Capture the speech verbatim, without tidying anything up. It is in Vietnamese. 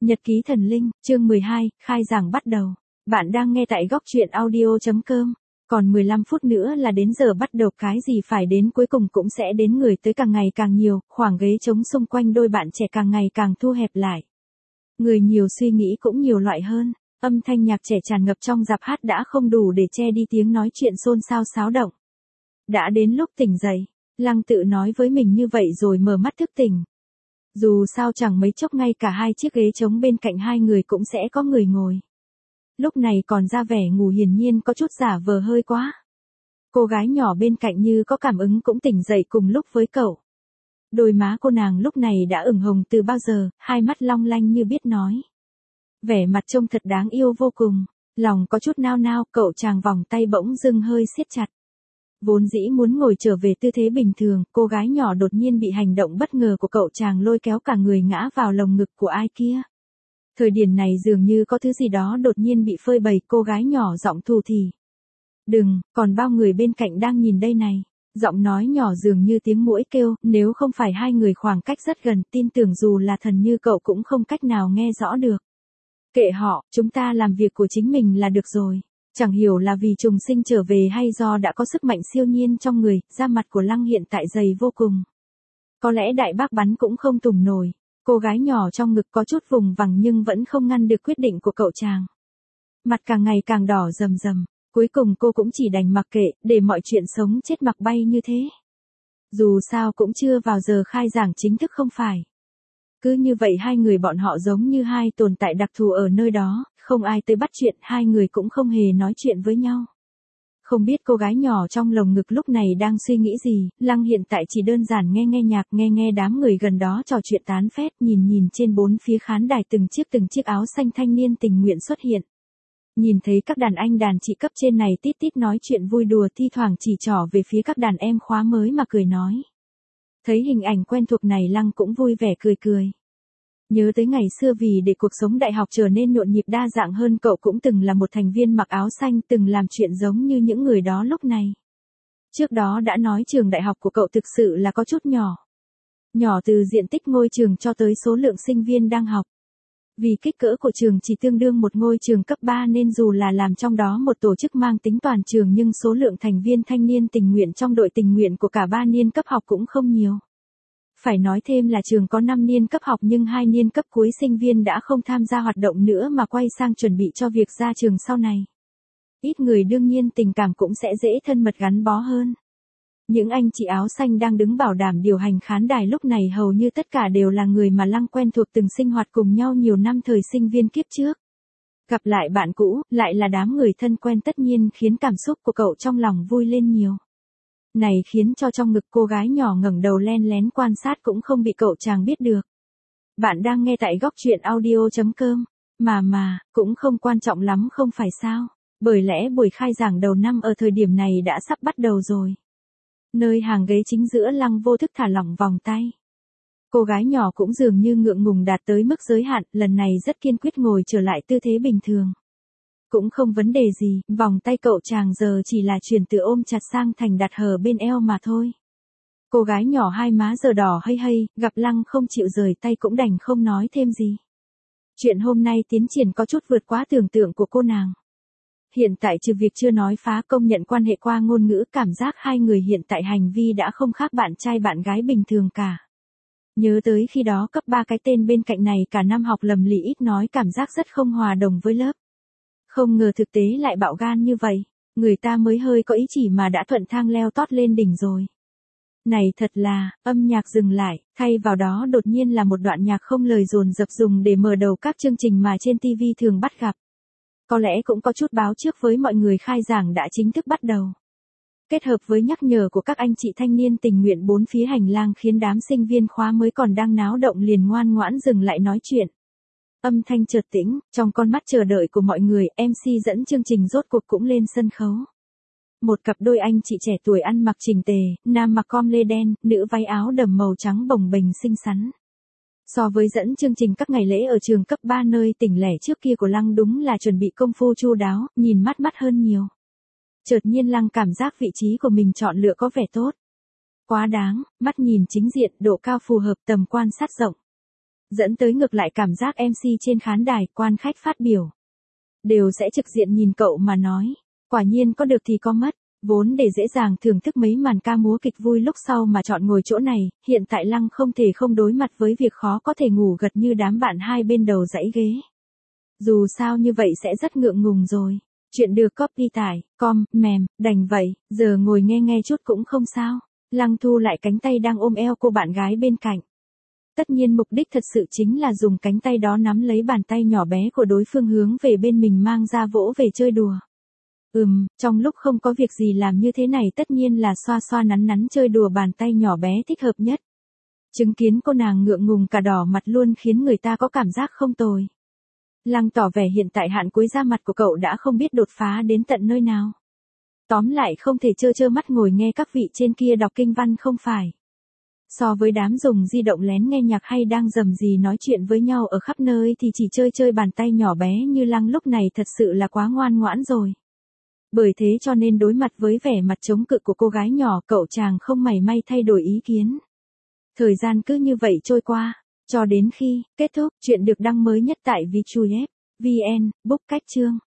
Nhật ký thần linh, chương mười hai, khai giảng bắt đầu. Bạn đang nghe tại góc truyện audio chấm com. Còn mười lăm phút nữa là đến giờ bắt đầu, cái gì phải đến cuối cùng cũng sẽ đến, người tới càng ngày càng nhiều, khoảng ghế trống xung quanh đôi bạn trẻ càng ngày càng thu hẹp lại. Người nhiều suy nghĩ cũng nhiều loại hơn, âm thanh nhạc trẻ tràn ngập trong dạp hát đã không đủ để che đi tiếng nói chuyện xôn xao xáo động. Đã đến lúc tỉnh dậy, Lăng tự nói với mình như vậy rồi mở mắt thức tỉnh. Dù sao chẳng mấy chốc ngay cả hai chiếc ghế trống bên cạnh hai người cũng sẽ có người ngồi. Lúc này còn ra vẻ ngủ hiển nhiên có chút giả vờ hơi quá. Cô gái nhỏ bên cạnh như có cảm ứng cũng tỉnh dậy cùng lúc với cậu. Đôi má cô nàng lúc này đã ửng hồng từ bao giờ, hai mắt long lanh như biết nói. Vẻ mặt trông thật đáng yêu vô cùng, lòng có chút nao nao, cậu chàng vòng tay bỗng dưng hơi siết chặt. Vốn dĩ muốn ngồi trở về tư thế bình thường, cô gái nhỏ đột nhiên bị hành động bất ngờ của cậu chàng lôi kéo cả người ngã vào lồng ngực của ai kia. Thời điểm này dường như có thứ gì đó đột nhiên bị phơi bày, cô gái nhỏ giọng thù thì. Đừng, còn bao người bên cạnh đang nhìn đây này. Giọng nói nhỏ dường như tiếng muỗi kêu, nếu không phải hai người khoảng cách rất gần, tin tưởng dù là thần như cậu cũng không cách nào nghe rõ được. Kệ họ, chúng ta làm việc của chính mình là được rồi. Chẳng hiểu là vì trùng sinh trở về hay do đã có sức mạnh siêu nhiên trong người, da mặt của Lăng hiện tại dày vô cùng. Có lẽ đại bác bắn cũng không tùng nổi, cô gái nhỏ trong ngực có chút vùng vằng nhưng vẫn không ngăn được quyết định của cậu chàng. Mặt càng ngày càng đỏ rầm rầm, cuối cùng cô cũng chỉ đành mặc kệ, để mọi chuyện sống chết mặc bay như thế. Dù sao cũng chưa vào giờ khai giảng chính thức không phải. Cứ như vậy hai người bọn họ giống như hai tồn tại đặc thù ở nơi đó, không ai tới bắt chuyện, hai người cũng không hề nói chuyện với nhau. Không biết cô gái nhỏ trong lồng ngực lúc này đang suy nghĩ gì, Lăng hiện tại chỉ đơn giản nghe nghe nhạc, nghe nghe đám người gần đó trò chuyện tán phét, nhìn nhìn trên bốn phía khán đài từng chiếc từng chiếc áo xanh thanh niên tình nguyện xuất hiện. Nhìn thấy các đàn anh đàn chị cấp trên này tít tít nói chuyện vui đùa, thi thoảng chỉ trỏ về phía các đàn em khóa mới mà cười nói. Thấy hình ảnh quen thuộc này Lăng cũng vui vẻ cười cười. Nhớ tới ngày xưa vì để cuộc sống đại học trở nên nhộn nhịp đa dạng hơn, cậu cũng từng là một thành viên mặc áo xanh, từng làm chuyện giống như những người đó lúc này. Trước đó đã nói trường đại học của cậu thực sự là có chút nhỏ. Nhỏ từ diện tích ngôi trường cho tới số lượng sinh viên đang học. Vì kích cỡ của trường chỉ tương đương một ngôi trường cấp ba nên dù là làm trong đó một tổ chức mang tính toàn trường nhưng số lượng thành viên thanh niên tình nguyện trong đội tình nguyện của cả ba niên cấp học cũng không nhiều. Phải nói thêm là trường có năm niên cấp học nhưng hai niên cấp cuối sinh viên đã không tham gia hoạt động nữa mà quay sang chuẩn bị cho việc ra trường sau này. Ít người đương nhiên tình cảm cũng sẽ dễ thân mật gắn bó hơn. Những anh chị áo xanh đang đứng bảo đảm điều hành khán đài lúc này hầu như tất cả đều là người mà Lăng quen thuộc, từng sinh hoạt cùng nhau nhiều năm thời sinh viên kiếp trước. Gặp lại bạn cũ, lại là đám người thân quen, tất nhiên khiến cảm xúc của cậu trong lòng vui lên nhiều. Này khiến cho trong ngực cô gái nhỏ ngẩng đầu len lén quan sát cũng không bị cậu chàng biết được. Bạn đang nghe tại góc truyện audio chấm com. Mà mà, cũng không quan trọng lắm không phải sao. Bởi lẽ buổi khai giảng đầu năm ở thời điểm này đã sắp bắt đầu rồi. Nơi hàng ghế chính giữa Lăng vô thức thả lỏng vòng tay. Cô gái nhỏ cũng dường như ngượng ngùng đạt tới mức giới hạn, lần này rất kiên quyết ngồi trở lại tư thế bình thường. Cũng không vấn đề gì, vòng tay cậu chàng giờ chỉ là chuyển từ ôm chặt sang thành đặt hở bên eo mà thôi. Cô gái nhỏ hai má giờ đỏ hây hây, gặp Lăng không chịu rời tay cũng đành không nói thêm gì. Chuyện hôm nay tiến triển có chút vượt quá tưởng tượng của cô nàng. Hiện tại trừ việc chưa nói phá công nhận quan hệ qua ngôn ngữ, cảm giác hai người hiện tại hành vi đã không khác bạn trai bạn gái bình thường cả. Nhớ tới khi đó cấp ba cái tên bên cạnh này cả năm học lầm lì ít nói, cảm giác rất không hòa đồng với lớp. Không ngờ thực tế lại bạo gan như vậy, người ta mới hơi có ý chỉ mà đã thuận thang leo tót lên đỉnh rồi. Này thật là, âm nhạc dừng lại, thay vào đó đột nhiên là một đoạn nhạc không lời dồn dập dùng để mở đầu các chương trình mà trên ti vi thường bắt gặp. Có lẽ cũng có chút báo trước với mọi người khai giảng đã chính thức bắt đầu. Kết hợp với nhắc nhở của các anh chị thanh niên tình nguyện bốn phía hành lang khiến đám sinh viên khóa mới còn đang náo động liền ngoan ngoãn dừng lại nói chuyện. Âm thanh chợt tĩnh, trong con mắt chờ đợi của mọi người, em xê dẫn chương trình rốt cuộc cũng lên sân khấu. Một cặp đôi anh chị trẻ tuổi ăn mặc chỉnh tề, nam mặc com lê đen, nữ váy áo đầm màu trắng bồng bềnh xinh xắn. So với dẫn chương trình các ngày lễ ở trường cấp ba nơi tỉnh lẻ trước kia của Lăng đúng là chuẩn bị công phu chu đáo, nhìn mắt mắt hơn nhiều. Chợt nhiên Lăng cảm giác vị trí của mình chọn lựa có vẻ tốt. Quá đáng, mắt nhìn chính diện, độ cao phù hợp, tầm quan sát rộng. dẫn tới ngược lại cảm giác em xê trên khán đài, quan khách phát biểu. Đều sẽ trực diện nhìn cậu mà nói, quả nhiên có được thì có mất, vốn để dễ dàng thưởng thức mấy màn ca múa kịch vui lúc sau mà chọn ngồi chỗ này, hiện tại Lăng không thể không đối mặt với việc khó có thể ngủ gật như đám bạn hai bên đầu dãy ghế. Dù sao như vậy sẽ rất ngượng ngùng rồi. Chuyện được copy tải, com, mềm, đành vậy, giờ ngồi nghe nghe chút cũng không sao. Lăng thu lại cánh tay đang ôm eo cô bạn gái bên cạnh. Tất nhiên mục đích thật sự chính là dùng cánh tay đó nắm lấy bàn tay nhỏ bé của đối phương hướng về bên mình mang ra vỗ về chơi đùa. Ừm, trong lúc không có việc gì làm như thế này tất nhiên là xoa xoa nắn nắn chơi đùa bàn tay nhỏ bé thích hợp nhất. Chứng kiến cô nàng ngượng ngùng cả đỏ mặt luôn khiến người ta có cảm giác không tồi. Lăng tỏ vẻ hiện tại hạn cuối da mặt của cậu đã không biết đột phá đến tận nơi nào. Tóm lại không thể trơ trơ mắt ngồi nghe các vị trên kia đọc kinh văn không phải. So với đám dùng di động lén nghe nhạc hay đang rầm rì nói chuyện với nhau ở khắp nơi thì chỉ chơi chơi bàn tay nhỏ bé như Lăng lúc này thật sự là quá ngoan ngoãn rồi. Bởi thế cho nên đối mặt với vẻ mặt chống cự của cô gái nhỏ, cậu chàng không mảy may thay đổi ý kiến. Thời gian cứ như vậy trôi qua, cho đến khi kết thúc. Chuyện được đăng mới nhất tại VTrueApp, vê en, book cách chương.